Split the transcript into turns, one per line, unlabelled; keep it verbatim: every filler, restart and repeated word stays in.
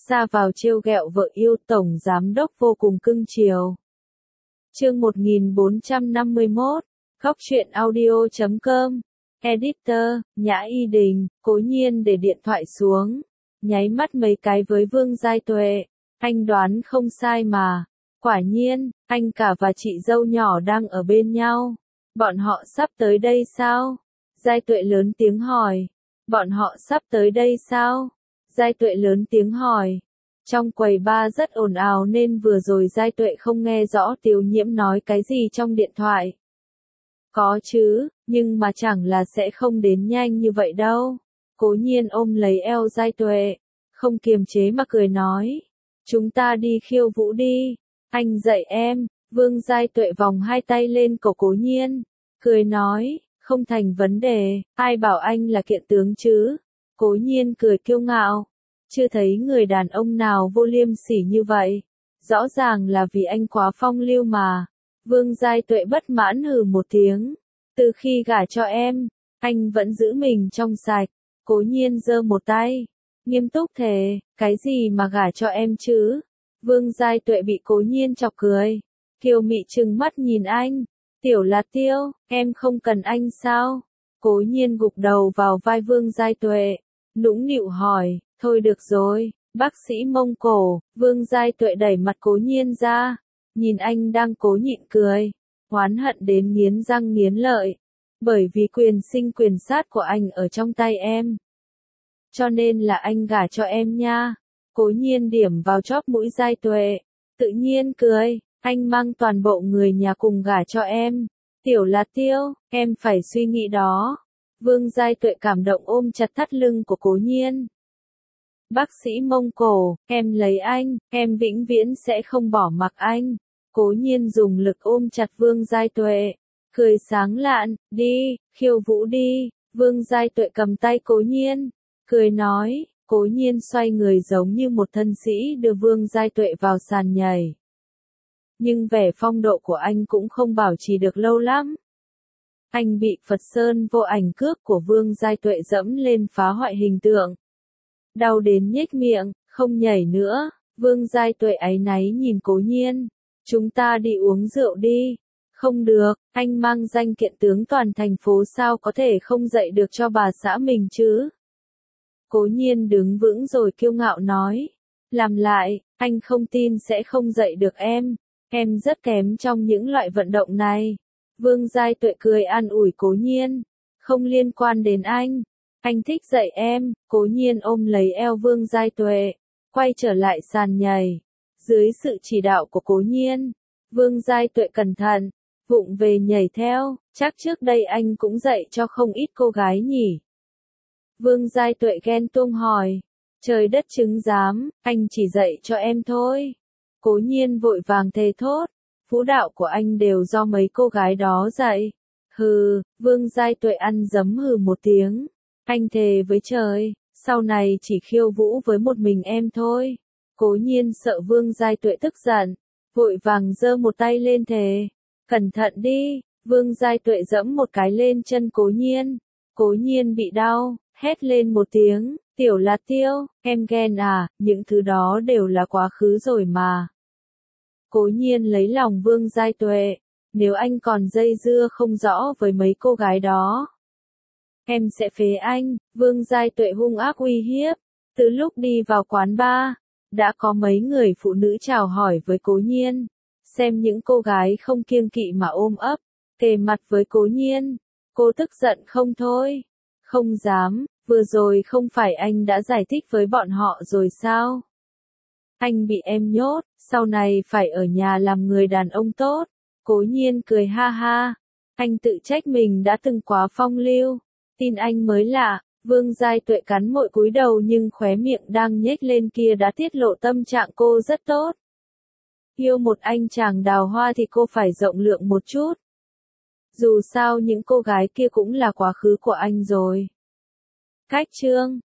Xa vào trêu ghẹo vợ yêu, tổng giám đốc vô cùng cưng chiều. Chương một nghìn bốn trăm năm mươi mốt, Góc truyện audio chấm com, Editor, Nhã Y Đình, Cố Nhiên để điện thoại xuống, nháy mắt mấy cái với Vương Giai Tuệ. Anh đoán không sai mà. Quả nhiên, anh cả và chị dâu nhỏ đang ở bên nhau. Bọn họ sắp tới đây sao? Giai Tuệ lớn tiếng hỏi. Bọn họ sắp tới đây sao? Giai Tuệ lớn tiếng hỏi. Trong quầy bar rất ồn ào nên vừa rồi Giai Tuệ không nghe rõ Tiếu Nhiễm nói cái gì trong điện thoại. Có chứ, nhưng mà chẳng là sẽ không đến nhanh như vậy đâu. Cố Nhiên ôm lấy eo Giai Tuệ, không kiềm chế mà cười nói. Chúng ta đi khiêu vũ đi. Anh dạy em. Vương Giai Tuệ vòng hai tay lên cổ Cố Nhiên, cười nói, không thành vấn đề, ai bảo anh là kiện tướng chứ. Cố Nhiên cười kiêu ngạo. Chưa thấy người đàn ông nào vô liêm sỉ như vậy. Rõ ràng là vì anh quá phong lưu mà. Vương Giai Tuệ bất mãn hừ một tiếng. Từ khi gả cho em, anh vẫn giữ mình trong sạch. Cố Nhiên giơ một tay, nghiêm túc thề, cái gì mà gả cho em chứ? Vương Giai Tuệ bị Cố Nhiên chọc cười. Kiều mị trừng mắt nhìn anh. Tiểu Lạt Tiêu, em không cần anh sao? Cố Nhiên gục đầu vào vai Vương Giai Tuệ, nũng nịu hỏi, thôi được rồi, bác sĩ Mông Cổ. Vương Giai Tuệ đẩy mặt Cố Nhiên ra, nhìn anh đang cố nhịn cười, oán hận đến nghiến răng nghiến lợi. Bởi vì quyền sinh quyền sát của anh ở trong tay em, cho nên là anh gả cho em nha. Cố Nhiên điểm vào chóp mũi Giai Tuệ, tự nhiên cười, anh mang toàn bộ người nhà cùng gả cho em. Tiểu Lạt Tiêu, em phải suy nghĩ đó. Vương Giai Tuệ cảm động ôm chặt thắt lưng của Cố Nhiên. Bác sĩ Mông Cổ, em lấy anh, em vĩnh viễn sẽ không bỏ mặc anh. Cố Nhiên dùng lực ôm chặt Vương Giai Tuệ, cười sáng lạn, đi, khiêu vũ đi. Vương Giai Tuệ cầm tay Cố Nhiên, cười nói. Cố Nhiên xoay người giống như một thân sĩ đưa Vương Giai Tuệ vào sàn nhảy. Nhưng vẻ phong độ của anh cũng không bảo trì được lâu lắm. Anh bị Phật Sơn vô ảnh cước của Vương Giai Tuệ dẫm lên phá hoại hình tượng. Đau đến nhếch miệng, không nhảy nữa. Vương Giai Tuệ áy náy nhìn Cố Nhiên. Chúng ta đi uống rượu đi. Không được, anh mang danh kiện tướng toàn thành phố sao có thể không dạy được cho bà xã mình chứ. Cố Nhiên đứng vững rồi kiêu ngạo nói. Làm lại, anh không tin sẽ không dạy được em. Em rất kém trong những loại vận động này. Vương Giai Tuệ cười an ủi Cố Nhiên. Không liên quan đến anh. Anh thích dạy em. Cố Nhiên ôm lấy eo Vương Giai Tuệ, quay trở lại sàn nhảy. Dưới sự chỉ đạo của Cố Nhiên, Vương Giai Tuệ cẩn thận, vụng về nhảy theo. Chắc trước đây anh cũng dạy cho không ít cô gái nhỉ. Vương Giai Tuệ ghen tuông hỏi. Trời đất chứng giám, anh chỉ dạy cho em thôi. Cố Nhiên vội vàng thề thốt. Vũ đạo của anh đều do mấy cô gái đó dạy. Hừ, Vương Giai Tuệ ăn dấm hừ một tiếng. Anh thề với trời, sau này chỉ khiêu vũ với một mình em thôi. Cố Nhiên sợ Vương Giai Tuệ tức giận, vội vàng giơ một tay lên thề. Cẩn thận đi. Vương Giai Tuệ giẫm một cái lên chân Cố Nhiên. Cố Nhiên bị đau, hét lên một tiếng. Tiểu Lạt Tiêu, em ghen à, những thứ đó đều là quá khứ rồi mà. Cố Nhiên lấy lòng Vương Giai Tuệ. Nếu anh còn dây dưa không rõ với mấy cô gái đó, em sẽ phế anh. Vương Giai Tuệ hung ác uy hiếp. Từ lúc đi vào quán bar, đã có mấy người phụ nữ chào hỏi với Cố Nhiên. Xem những cô gái không kiêng kỵ mà ôm ấp, kề mặt với Cố Nhiên. Cô tức giận không thôi. Không dám, vừa rồi không phải anh đã giải thích với bọn họ rồi sao? Anh bị em nhốt, sau này phải ở nhà làm người đàn ông tốt. Cố Nhiên cười ha ha. Anh tự trách mình đã từng quá phong lưu. Tin anh mới lạ. Vương Giai Tuệ cắn môi cúi đầu nhưng khóe miệng đang nhếch lên kia đã tiết lộ tâm trạng cô rất tốt. Yêu một anh chàng đào hoa thì cô phải rộng lượng một chút. Dù sao những cô gái kia cũng là quá khứ của anh rồi. Cách chương.